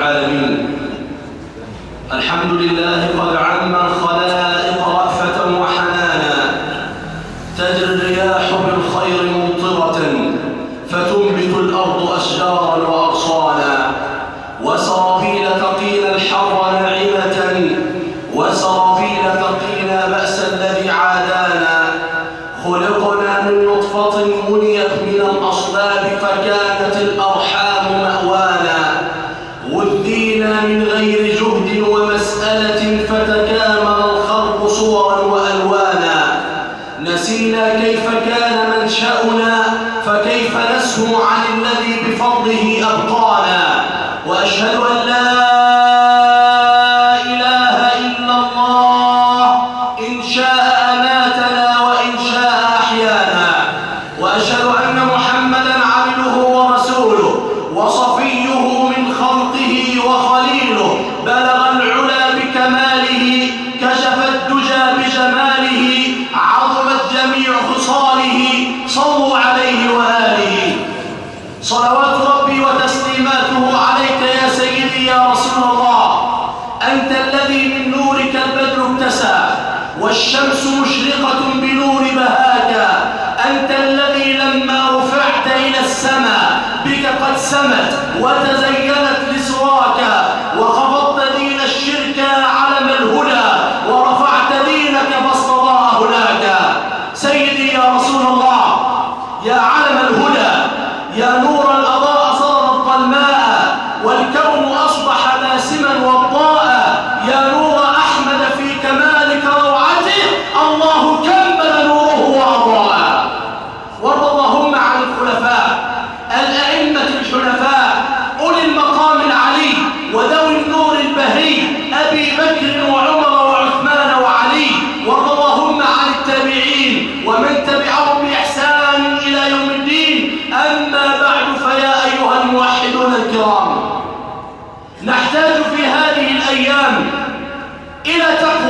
العالمين. الحمد لله قد عم الخلائق رأفة وحنانا، تجري الرياح بالخير ممطرة فتنبت الأرض أشجارا وأغصانا، وسرابيل تقينا الحر ناعمة، وسرابيل تقينا بأس الذي عادانا. خلقنا من نطفة منيت من الأصلاب فكانت الأرحام مأوانا، غذينا من غير جهد ومسألة فتكامل الخلق صورا وألوانا. نسينا كيف كان منشأنا فكيف نسهو عن الذي بفضله أبقانا. وأشهد أن لا إله إلا الله، إن شاء أماتنا وإن شاء أحيانا. وأشهد أن محمدا عبده ورسوله وصفيه من خلقه وخليله، بلغ العلا بكماله، كشف الدجى بجماله، عظمت جميع خصاله. صلوا عليه وآله. صلوات ربي وتسليماته عليك يا سيدي يا رسول الله، أنت الذي من نورك البدر ابتسى والشمس مشرقة بنور بهاك. أنت الذي لما رفعت إلى السماء بك قد سمت وتزينت لسواك، وخفضت دين الشرك علم الهدى ورفعت دينك فاستضاء هناك. سيدي يا رسول الله، يا علم الهدى، يا نورا أضاء صدر الظلماء والكون أصبح باسما وضاء، يا نور أحمد في كمالك روعته، الله كمل نوره وأضاء. وارض اللهم عن الخلفاء الأئمة الحنفاء أولي المقام العلي وذوي النور البهي، أبي بكر وعمر وعثمان وعلي. وارض اللهم عن التابعين ومن تبعهم بإحسان إلى يوم الدين. أما بعد، فيا أيها الموحدون الكرام، نحتاج في هذه الأيام إلى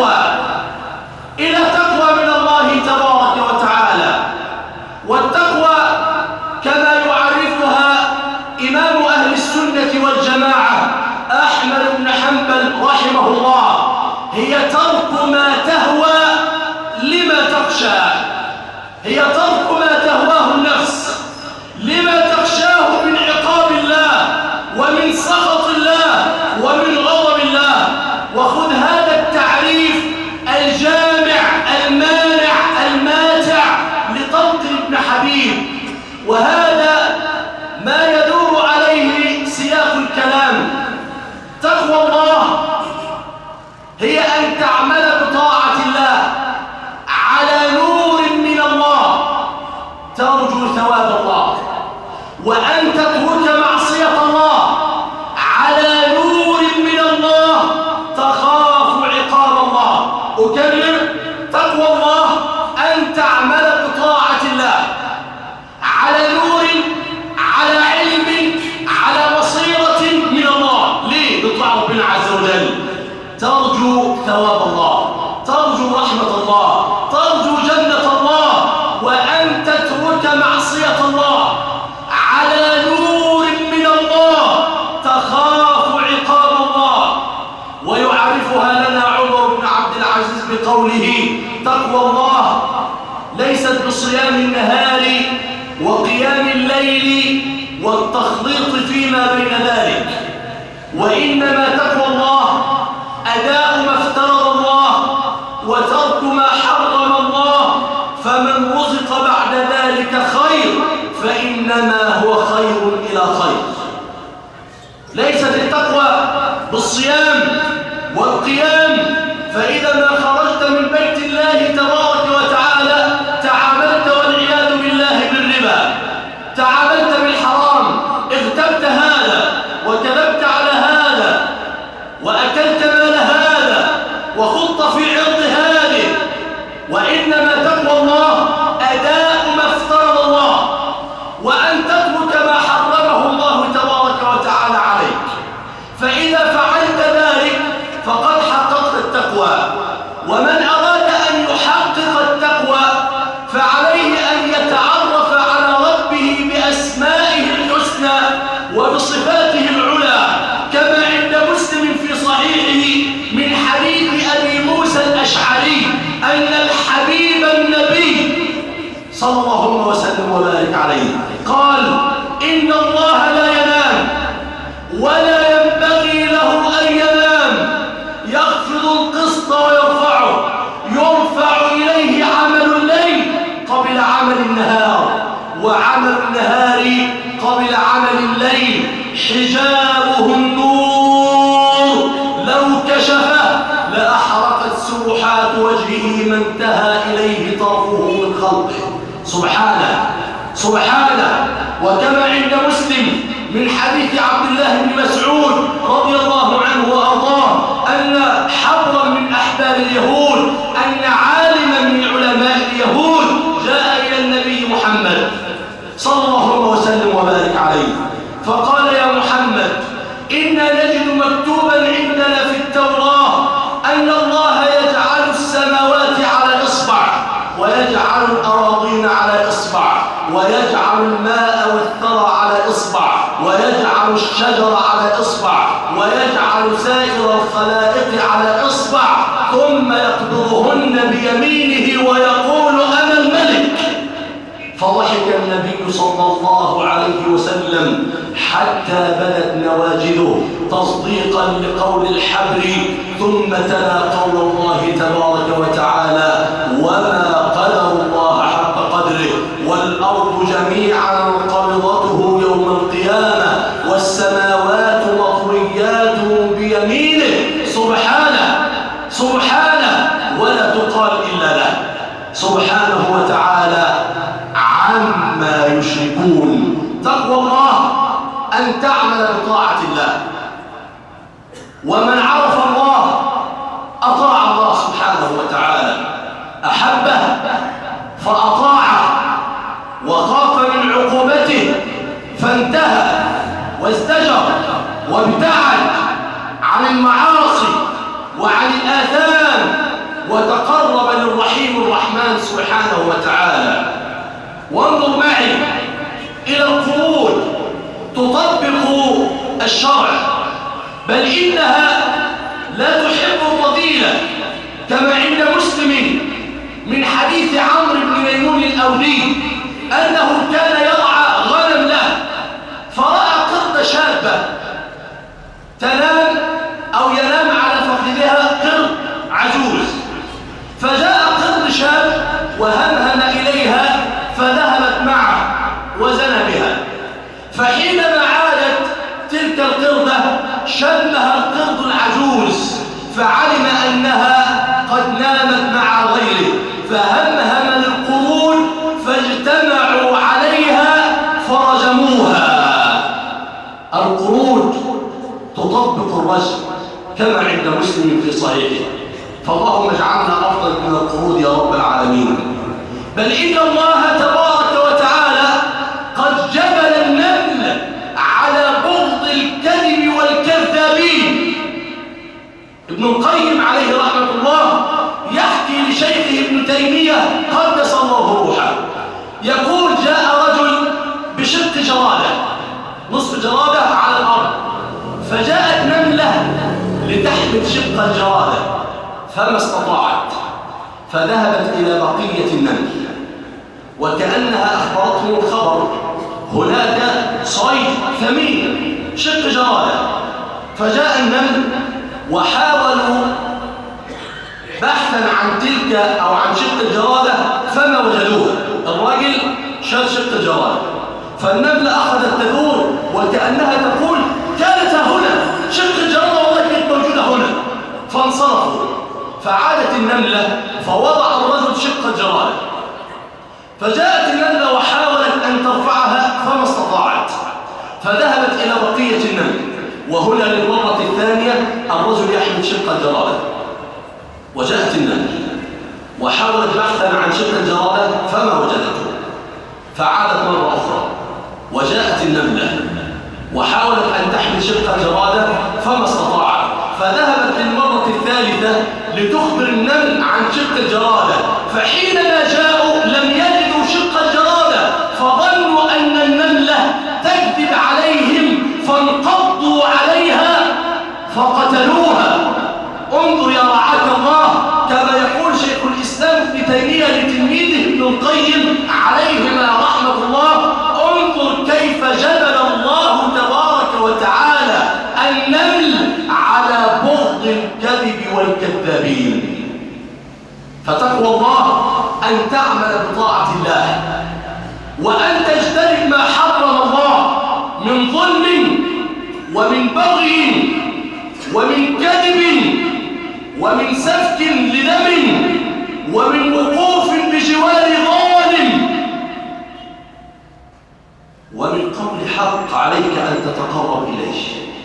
تقوى من الله تبارك وتعالى. والتقوى كما يعرفها إمام أهل السنة والجماعة أحمد بن حنبل رحمه الله، هي ترك ما تهوى لما تخشى، هي ترك ما تهواه النفس لما تخشاه من عقاب الله ومن سخط الله ومن غضب الله. وخذ هذا التعريف الجامع المانع الماتع لطلق بن حبيب، وهذا ما يدور عليه سياق الكلام. تقوى الله هي أن تعمل بطاعة الله على نور من الله ترجو ثواب الله، وأن تترك معصية الله على نور من الله تخاف عقاب الله. أكرر، تقوى الله أن تعمل بطاعة الله على نور، على علم، على بصيرة من الله. ليه؟ بطاعة ربنا عز وجل، ترجو ثواب الله، ترجو رحمة الله، ترجو جنة الله، وأن تترك معصية الله على نور من الله تخاف عقاب الله. ويعرفها لنا عمر بن عبد العزيز بقوله: تقوى الله ليست بصيام النهار وقيام الليل والتخليط فيما بين ذلك، وإنما تقوى الله أداء ما افترض الله وترك ما حرم الله. فمن رزق بعد ذلك خير فإنما هو خير إلى خير. ليست التقوى بالصيام والقيام، فإذا ما خرجت من بيت الله تبارك وتعالى تعاملت والعياذ بالله بالربا، تعاملت بالحرام، اغتبت هذا وكذبت على هذا وأكلت مال هذا وخضت في عرض هذه. وإنما تقوى الله أداء ما افترض الله، وأن تترك ما حرمه الله تبارك وتعالى عليك. فإذا فعلت ذلك فقد حققت التقوى. ومن أراد أن يحقق التقوى فعليه أن يتعرف على ربه بأسمائه الحسنى وبصفاته العلى، كما عند عليه قال إن الله لا ينام ولا ينبغي له أن ينام، يخفض القسط ويرفعه، يرفع إليه عمل الليل قبل عمل النهار، وعمل النهار قبل عمل الليل، حجابه النور لو كشفه لأحرقت سبحات وجهه ما انتهى إليه طرفه من خلقه. سبحانه سبحانه. وكما عند مسلم من حديث عبد الله بن مسعود رضي الله عنه وأرضاه أن حبرا من أحبار اليهود، أن عالما من علماء اليهود جاء إلى النبي محمد صلى الله عليه وسلم وبارك عليه فقال يا محمد إنا نجد مكتوبا عندنا في التوراة أن الله يجعل السماوات على إصبع، ويجعل الأراضين على إصبع، ويجعل الماء والثرى على إصبع، ويجعل الشجر على إصبع، ويجعل سائر الخلائق على إصبع، ثم يقبضهن بيمينه ويقول أنا الملك. فضحك النبي صلى الله عليه وسلم حتى بدت نواجذه تصديقا لقول الحبر، ثم تلا قول الله تبارك وتعالى وما قدر الله حق قدره والأرض جميعا قبضته يوم القيامة والسماوات مطويات بيمينه. سبحانه سبحانه ولا تقال إلا له سبحانه وتعالى عما يشركون. تقوى الله أن تعمل بطاعة الله، ومن عرف الله أطاع الله سبحانه وتعالى، أحبه فأطاعه، وخاف من عقوبته فانتهى وازدجر وابتعد عن المعاصي وعن الآثام وتقرب للرحيم الرحمن سبحانه وتعالى. وانظر معي إلى القرود تطبق الشرع، بل إنها لا تحب الرذيلة، كما عند مسلم من حديث عمرو بن ميمون الأودي أنه كان يرعى غنم له، فرأى قرد شابة تنام أو ينام على فخذها قرد عجوز، فجاء قرد شاب وهمهم إليها فذهبت معه وزنى بها. فحينما عادت تلك القردة شمها القرد العجوز فعلم أنها قد نامت مع غيره، فهمهم القرود فاجتمعوا عليها فرجموها. القرود تطبق الرجم كما عند مسلم في صحيحه، فاللهم اجعلنا أفضل من القرود يا رب العالمين. بل إن الله تبارك وتعالى قد جبل النمل على بغض الكذب والكذابين. ابن القيم عليه رحمة الله يحكي لشيخه ابن تيمية قدس الله روحه، يقول جاء رجل بشق جرادة، نصف جرادة على الأرض، فجاءت نملة لتحمل شق الجرادة فما استطاعت، فذهبت إلى بقية النمل وكأنها أخبرتهم الخبر هناك صيد ثمين شق جرادة. فجاء النمل وحاولوا بحثا عن تلك أو عن شق الجرادة فما وجدوها. الراجل شال شق الجرادة، فالنملة أخذت تدور وكأنها تقول كانت هنا شق الجرادة والله كانت موجودة هنا، فانصرفوا. فعادت النملة فوضع الرجل شق الجرادة، فجاءت النملة وحاولت أن ترفعها فما استطاعت، فذهبت إلى بقية النمل، وهنا للمرة الثانية الرجل يحمل شق الجرادة، وجاءت النمل وحاولت بحثا عن شق الجرادة فما وجدته، فعادت مرة أخرى وجاءت النملة وحاولت أن تحمل شق الجرادة فما استطاعت، فذهبت للمرة الثالثة لتخبر النمل عن شق الجرادة، فحينما جاءوا لم يجدوا شق الجرادة، فظنوا أن النملة تكذب عليهم فانقضوا عليها فقتلوها. انظر يا رعاك الله، كما يقول شيخ الإسلام ابن تيمية لتلميذه ابن القيم عليهما رحمة الله، أن تعمل بطاعة الله، وأن تجتنب ما حرم الله من ظلم ومن بغي ومن كذب ومن سفك لدم ومن وقوف بجوار ظالم ومن قول حق عليك أن تتقرب إليه.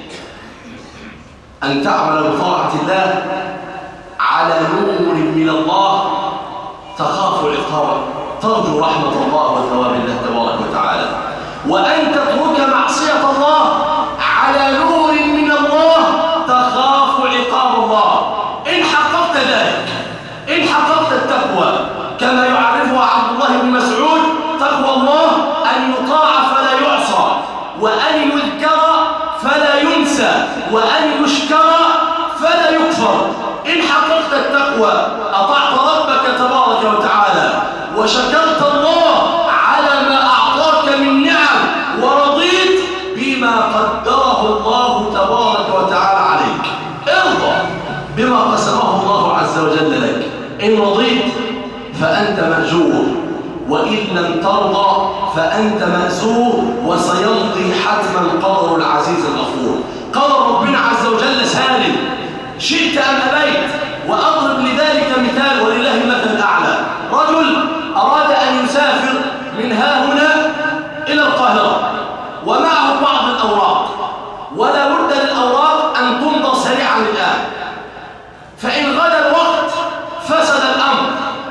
أن تعمل بطاعة الله على نور من الله، تخاف عقابه، ترجو رحمة الله وثواب الله تبارك وتعالى. وأن تترك معصية الله على نور من الله، تخاف عقاب الله. إن حققت ذلك، إن حققت التقوى كما يعرفها عبد الله بن مسعود، تقوى الله أن يطاع فلا يعصى، وأن يذكر فلا ينسى، وأن يشكر فلا يكفر. إن حققت التقوى أطعت ربك تبارك وتعالى، وشكرت الله على ما أعطاك من نعم، ورضيت بما قدره الله تبارك وتعالى عليك. ارضى بما قسمه الله عز وجل لك. إن رضيت فأنت مأجور، وإن لم ترضى فأنت مأزور، وسيمضي حتما قدر العزيز الغفور. قدر ربنا عز وجل سالم، شئت أم أبيت. وأضرب لذلك مثال ولله المثل الأعلى. رجل أراد أن يسافر من ها هنا إلى القاهرة، ومعه بعض الأوراق، ولا بد للأوراق أن تمضى سريعا الآن، فإن غدا الوقت فسد الأمر،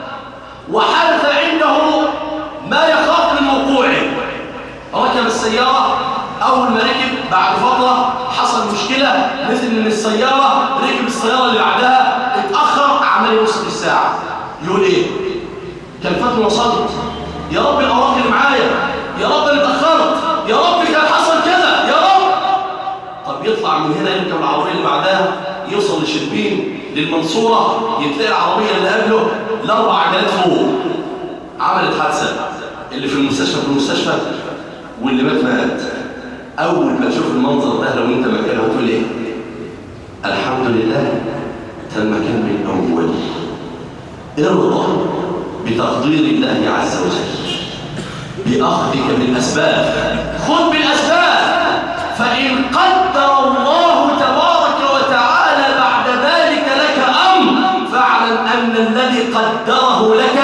وحدث عنده ما يخاف من وقوعه. ركب السيارة، أول ما ركب بعد فترة حصل مشكلة، نزل من السيارة، ركب السيارة اللي بعدها، اتأخر، عمل يوصل الساعة. يقول إيه؟ كان فاتني وصلت، يا رب الأوراق اللي معايا، يا رب أنا اتأخرت، يا رب كان حصل كذا، يا رب. طب يطلع من هنا يركب العربية اللي بعدها، يوصل لشربين للمنصورة، يتلاقي العربية اللي قبله الأربع عجلات فوق، عملت حادثة. اللي في المستشفى واللي مات. أول ما تشوف المنظر ده لو أنت مكانه تقول إيه؟ الحمد لله ده المكان من أول. ارضى بتقدير الله عز وجل، بأخذك بالأسباب. خذ بالأسباب، فإن قدر الله تبارك وتعالى بعد ذلك لك أمر، فاعلم أن الذي قدره لك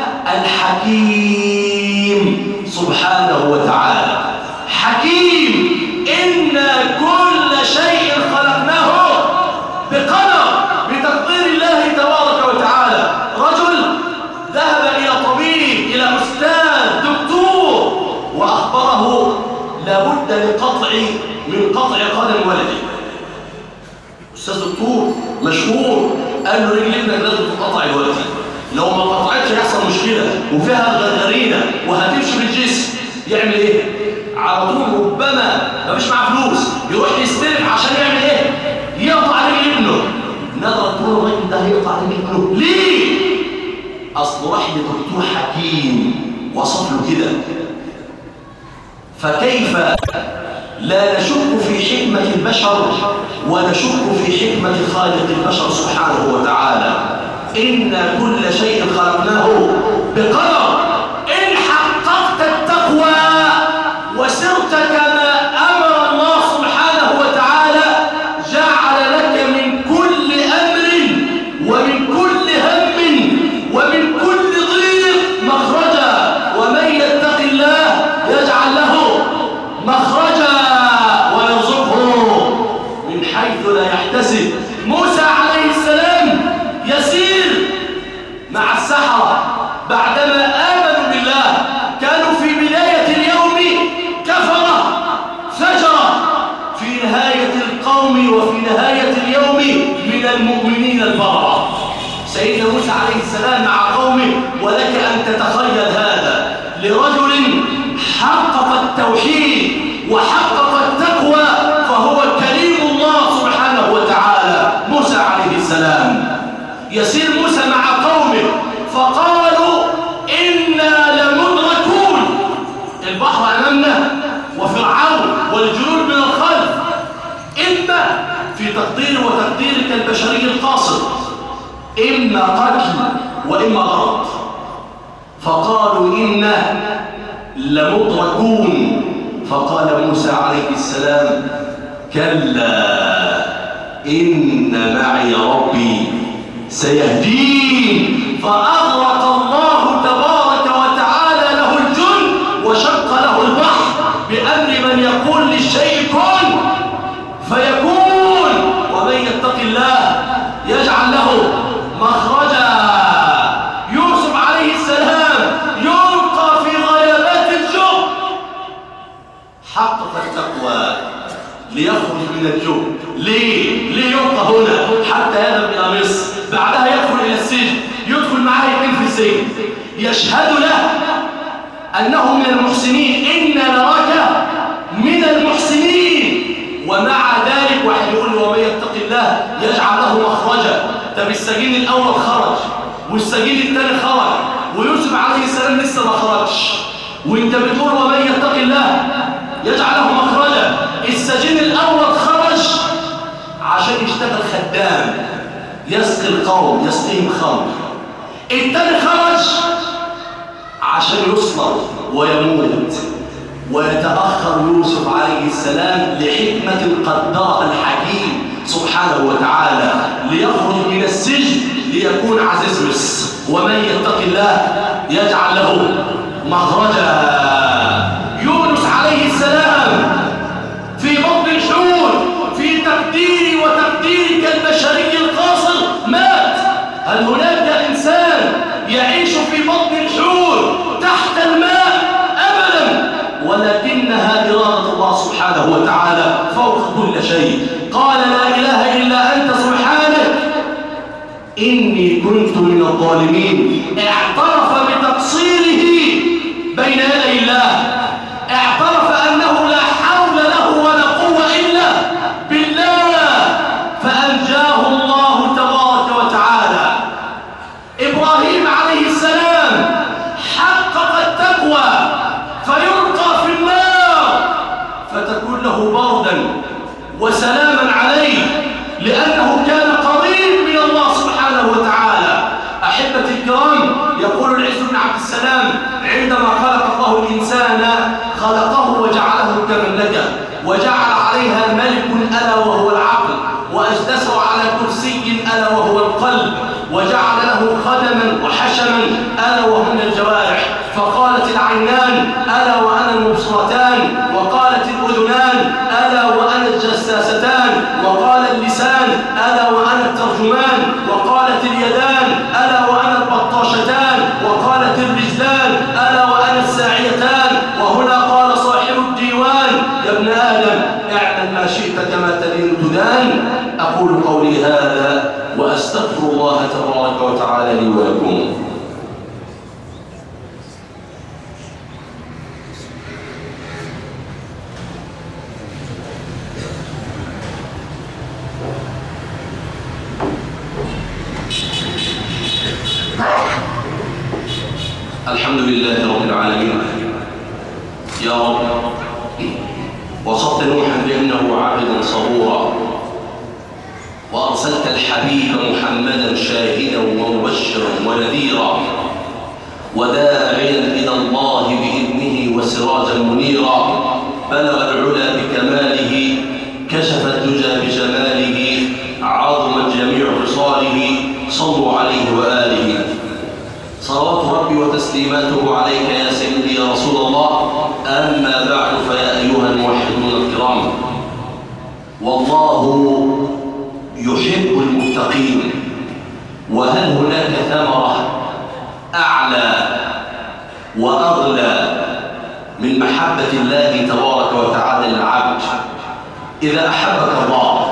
الحكيم سبحانه وتعالى. حكيم. إنا كل شيء خلقناه بقدر، بتقدير الله تبارك وتعالى. رجل ذهب إلى طبيب، إلى أستاذ دكتور، وأخبره لابد من قطع قدم ولدي. أستاذ دكتور مشهور، قال له رجل ابنك لازم تقطع دلوقتي، لو ما قطعتش هيحصل مشكلة وفيها غرغرينة وهتمشي في الجسم. يعمل ايه؟ على طول ربما ما فيش معاه فلوس، يروح يستلف عشان يعمل ايه؟ يقطع رجل ابنه. نظرة تقول الراجل ده هيقطع رجل ابنه ليه؟ اصل راح لدكتور حكيم وصف له كده. فكيف لا نشك في حكمة البشر ونشك في حكمة خالق البشر سبحانه وتعالى. إن كل شيء خلقناه بقدر. إن حققت التقوى وسرت كما أمر الله سبحانه وتعالى، جعل لك من كل أمر ومن كل هم ومن كل ضيق مخرجا. ومن يتق الله يجعل له مخرجا ويرزقه من حيث لا يحتسب. موسى عليه السلام يسير مع السحرة بعدما آمنوا بالله، كانوا في بداية اليوم كفرة فجرة، في نهاية القوم وفي نهاية اليوم من المؤمنين البررة. سيدنا موسى عليه السلام مع قومه، ولك أن تتخيل هذا لرجل حقق التوحيد وحقق التقوى، فهو كريم الله سبحانه وتعالى. موسى عليه السلام يسير موسى مع قومه، فقالوا إنا لمدركون، البحر أمامنا وفرعون والجنود من الخلف، إما في تقدير وتقديرك البشري القاصر، إما قتل وإما غرق. فقالوا إنا لمدركون. فقال موسى عليه السلام كلا إن معي ربي سيهدين. فأغرق الله تبارك وتعالى له الجن وشق له البحر بأمر من يقول للشيء كن فيكون. ومن يتق الله يجعل له مخرجا. يوسف عليه السلام يلقى في غيابات الجب، حقق التقوى ليخرج من الجب. ليه يلقى هنا حتى يذهب إلى مصر، بعدها يدخل إلى السجن، يدخل معاه يقيم في السجن، يشهد له أنه من المحسنين، إنا نراك من المحسنين. ومع ذلك واحد يقول له ومن يتق الله يجعل له مخرجا. طب السجين الأول خرج والسجين الثاني خرج ويوسف عليه السلام لسه ما خرجش، وانت بتقول ومن يتق الله يجعل له مخرجا. السجين الأول خرج عشان يشتغل خدام يسقي القوم يسقيهم خمر، الثاني خرج عشان يصلب ويموت. ويتأخر يوسف عليه السلام لحكمة قدرها الحكيم سبحانه وتعالى ليخرج من السجن ليكون عزيز مصر. ومن يتق الله يجعل له مخرجا. يونس عليه السلام في بطن الحوت في تقديري وتقديرك البشري القاصر مات. هل هناك إنسان يعيش في بطن الحوت تحت الماء؟ أبدا. ولكنها إرادة الله سبحانه وتعالى فوق كل شيء. قال لا إله إلا أنت سبحانك إني كنت من الظالمين. اعترف بتقصيره بين يدي الله، اعترف أنه لا حول له ولا قوة إلا بالله، فأنجاه الله تبارك وتعالى. إبراهيم عليه السلام حقق التقوى فيلقى في النار فتكون له بردا وسلاما عليه لأنه كان قريب من الله سبحانه وتعالى. أحبتي الكرام، يقول العز بن عبد السلام عندما خلق الله الإنسان خلقه وجعله كمملكة وجعل عليها ملك ألا وهو العقل، وأجلسه على كرسي ألا وهو القلب، وجعل له خدما وحشما ألا وهن الجوارح. فقالت العينان ألا وأنا المبصرتان، وقالت الأذنان ألا وأنا الجساستان، وقال اللسان ألا وأنا الترجمان، وقالت اليدان ألا وأنا البطاشتان، وقالت الرجلان ألا وأنا الساعيتان. وهنا قال صاحب الديوان يا ابن آدم اعمل ما شئت كما تدين تدان. أقول قولي هذا وأستغفر الله تبارك وتعالى لي ولكم. الحمد لله رب العالمين. يا رب وصفت نوحا بأنه عبدا صبورا، وأرسلت الحبيب محمدا شاهدا ومبشرا ونذيرا وداعيا إلى الله بإذنه وسراجا منيرا. بلغ العلا بكماله، كشف الدجى بجماله، عظمت جميع خصاله. صلوا عليه وآله. صلوات ربي وتسليماته عليك يا سيدي يا رسول الله. أما بعد فيا أيها الموحدون الكرام، والله يحب المتقين. وهل هناك ثمرة أعلى وأغلى من محبة الله تبارك وتعالى للعبد؟ إذا أحبك الله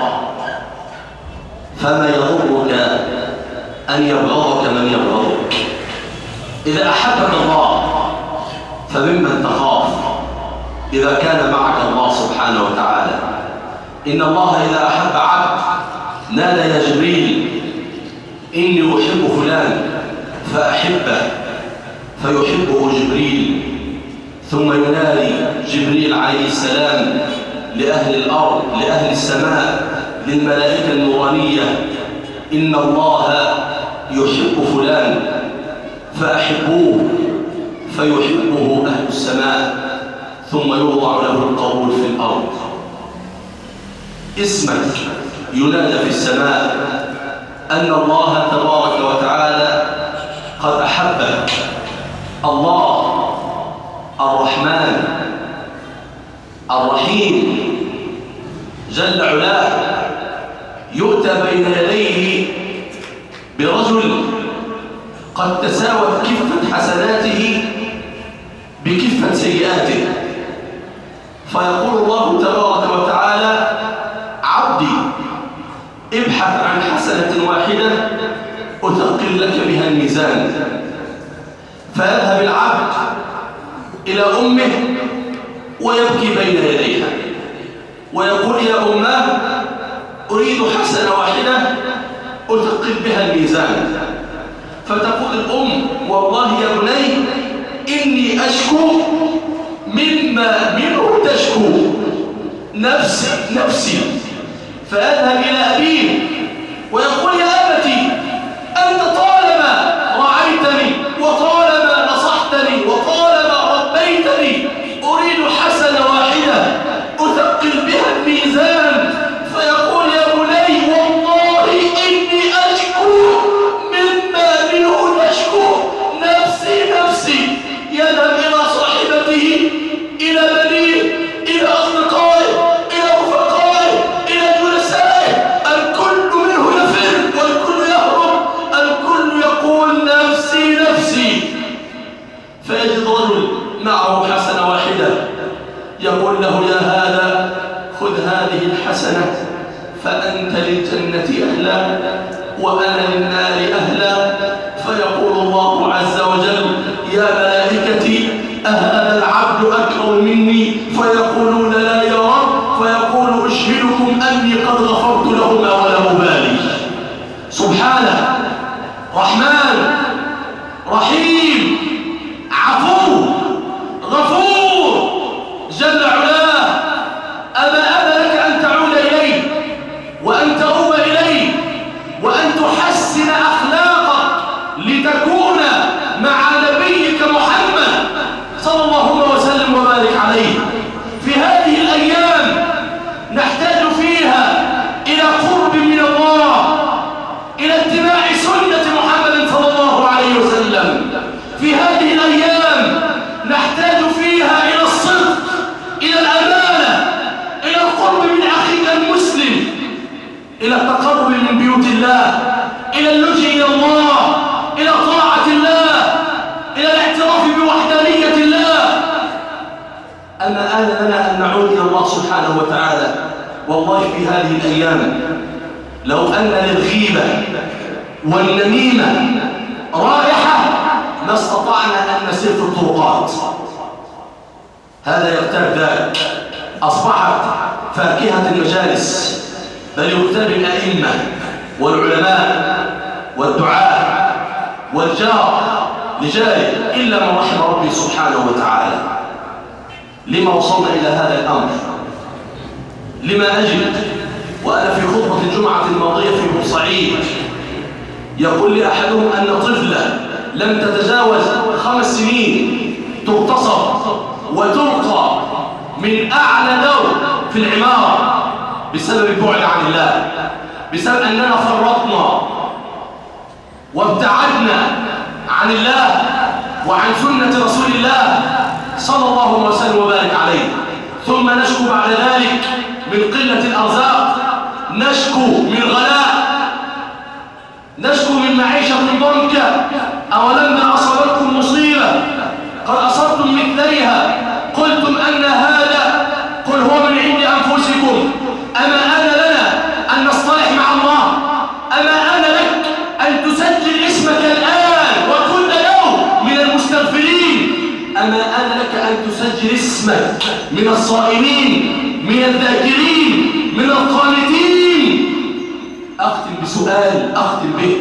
فما يضرك أن يبغضك من يبغضك. إذا أحبك الله فممن تخاف إذا كان معك الله سبحانه وتعالى. إن الله إذا أحب عبد نادى يا جبريل إني أحب فلان فأحبه، فيحبه جبريل، ثم ينادي جبريل عليه السلام لأهل الأرض لأهل السماء للملائكة النورانية إن الله يحب فلان فأحبوه. فيحبه أهل السماء ثم يوضع له القبول في الأرض. اسمك ينادى في السماء أن الله تبارك وتعالى قد أحبك. الله الرحمن الرحيم جل علاه يؤتى بين يديه برجل قد تساوت كفة حسناته بكفة سيئاته، فيقول الله تبارك وتعالى: عبدي ابحث عن حسنة واحدة أثقل لك بها الميزان. فيذهب العبد إلى أمه ويبكي بين يديها ويقول: يا أماه أريد حسنة واحدة أثقل بها الميزان. فتقول الأم: والله يا بني إني أشكو مما منه تشكو، نفسي. فيذهب إلى أبيه ويقول: يا أبتي أنت طالما رعيتني وطالما نصحتني وطالما ربيتني أريد حسنة واحدة أثقل بها الميزان. فيقول: يا بني والله إني أشكو مما منه تشكو، نفسي. يذهب إلى صاحبته، إلى بنيه، إلى أصدقائه، إلى رفقائه، إلى جلسائه، الكل منه يفر والكل يهرب، الكل يقول: نفسي. فيجد رجل معه حسنة واحدة يقول له: يا هذا خذ هذه الحسنة فأنت للجنة أهلا وأنا للنار أهلا. فيقول الله عز وجل: يا ملائكتي أهذا العبد أكرم مني؟ فيقولون: لا يا رب. فيقول: أشهدكم أني قد غفرت له ما ولا أبالي. سبحانه رحمن رحيم عفو غفور جل علاه. أما أنا لك أن تعود إليه وأن تؤوب إليه وأن تحسن أخلاقك لتكون مع نبيك محمد صلى الله وسلم وبارك عليه. في هذه الأيام نحتاج فيها إلى قرب من الله، إلى اتباع سنة محمد صلى الله عليه وسلم. في هذه الأيام نحتاج فيها إلى الصدق، إلى الأمانة، إلى القرب من أخيك المسلم، إلى التقرب من بيوت الله، إلى اللجوء إلى الله، إلى طاعة الله، إلى الاعتراف بوحدانية الله. أما آن لنا أن نعود إلى الله سبحانه وتعالى. والله في هذه الأيام لو أن للغيبة والنميمة رائحة ما استطعنا أن نسير في الطرقات. هذا يغتاب ذاك، أصبحت فاكهة المجالس، بل يغتاب الأئمة والعلماء والدعاء والجار لجاره إلا من رحم ربي سبحانه وتعالى. لما وصلنا إلى هذا الأمر؟ لما أجد وأنا في خطبة الجمعة الماضية في بورسعيد يقول لي أحدهم أن طفلة لم تتجاوز 5 سنين تغتصب وتلقى من أعلى دور في العمارة بسبب البعد عن الله، بسبب أننا فرطنا وابتعدنا عن الله وعن سنة رسول الله صلى الله وسلم وبارك عليه. ثم نشكو بعد ذلك من قلة الأرزاق، نشكو من غلاء، نشكو من معيشة ضنكة. أولما أصابتكم مصيبة قد أصبتم مثليها قلتم أن هذا، قل هو من عند أنفسكم. أما آن لنا أن نصطلح مع الله؟ أما آن لك أن تسجل اسمك الآن وكل يوم من المستغفرين؟ أما آن لك أن تسجل اسمك من الصائمين، من الذاكرين، من القانتين؟ أختم بسؤال أختم به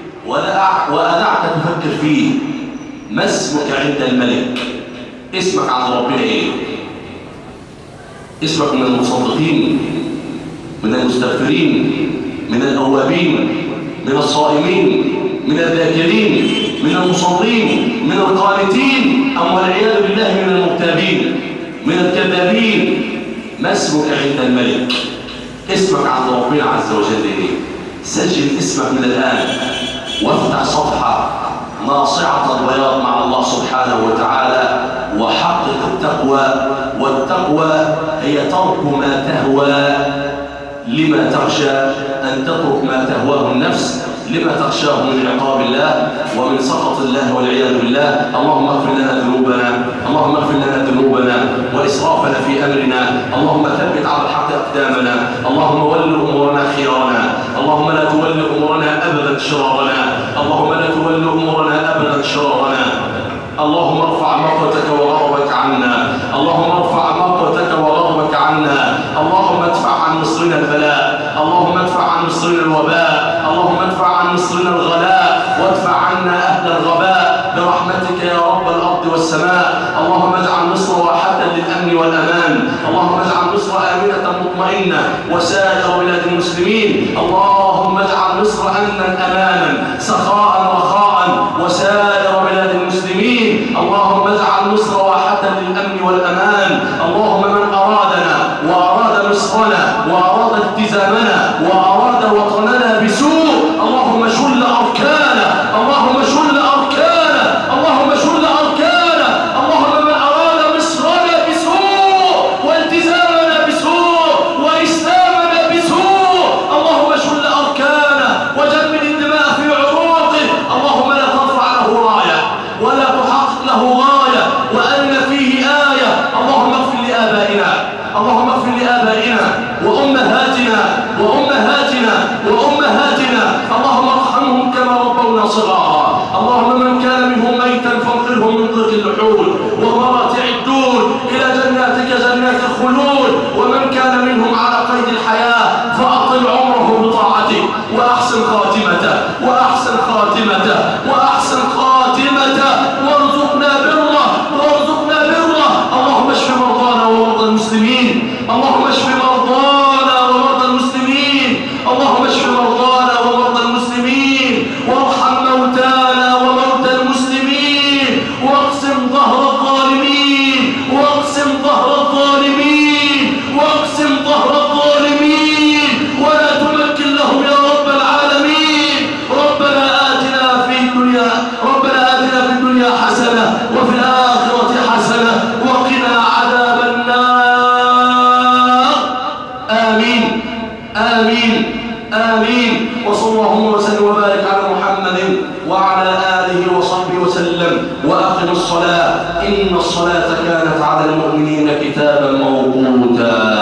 وأدعك تفكر فيه: ما اسمك عند الملك؟ اسمك عند ربنا إيه؟ اسمك من المصدقين، من المستغفرين، من الأوابين، من الصائمين، من الذاكرين، من المصلين، من القانتين؟ أم والعياذ بالله من المغتابين من الكذابين. ما اسمك عند الملك؟ اسمك عند ربنا عز وجل إيه؟ سجل اسمك من الآن وافتح صفحة ناصعة البياض مع الله سبحانه وتعالى وحقق التقوى. والتقوى هي ترك ما تهوى لما تخشى أن تترك ما تهواه النفس لما تخشاه من عقاب الله ومن سخط الله والعياذ بالله. اللهم اغفر لنا ذنوبنا، اللهم اغفر لنا ذنوبنا وإسرافنا في أمرنا، اللهم ثبت على الحق أقدامنا، اللهم ول أمورنا خيارنا، اللهم لا تول أمورنا أبدا شرارنا، اللهم لا تول أمورنا أبدا شرارنا. اللهم ارفع مقتك وغضبك عنا، اللهم ارفع مقتك وغضبك عنا، اللهم ادفع عن مصرنا البلاء، اللهم ادفع عن مصرنا الوباء، اللهم ادفع عن مصرنا الغلاء وادفع عنا أهل الغباء برحمتك يا رب الأرض والسماء. اللهم اجعل مصر واحة للأمن والأمان، اللهم اجعل مصر آمنة مطمئنة وسائر بلاد المسلمين. اللهم اجعل مصر أمنا أمانا سخاء رخاء وسائر بلاد المسلمين. اللهم اجعل مصر واحة للأمن والأمان. اللهم من أرادنا وأراد مصرنا وأراد التزامنا وأراد وطننا بسوء اللهم شل أركانه، اللهم شل أركانه، اللهم شل أركانه. اللهم من أراد مصرنا بسوء والتزامنا بسوء وإسلامنا بسوء اللهم شل أركانه وجمد الدماء في عروقه. اللهم لا ترفع له راية ولا تحقق له غاية وأن فيه آية. اللهم اغفر لآبائنا، اللهم اغفر لآبائنا وأمهاتنا وأمهاتنا وأمهاتنا، اللهم ارحمهم كما ربونا صغارا. اللهم من كان منهم ميتا فانقذه من ضيق اللحود ومراتع الدود إلى جناتك جنات الخلود، ومن كان منهم على قيد الحياة فأطل عمره بطاعتك وأحسن خاتمته وأحسن خاتمته وأحسن خاتمته وارزقنا بره وارزقنا بره. اللهم اشف مرضانا ومرضى المسلمين، اللهم اشف مرضانا ومرضى المسلمين، اللهم اشف مرضانا ومرضى المسلمين وارحم موتانا وموتى المسلمين واقسم ظهر الظالمين واقسم ظهر الظالمين واقسم ظهر الظالمين ولا تمكن لهم يا رب العالمين. ربنا آتنا في الدنيا حسنة وفي الآخرة حسنة وقنا عذاب النار. آمين آمين آمين. وصلى الله وسلم وبارك على محمد وعلى آله وصحبه وسلم. وأقم الصلاة إن الصلاة كانت على المؤمنين كتابا موقوتا.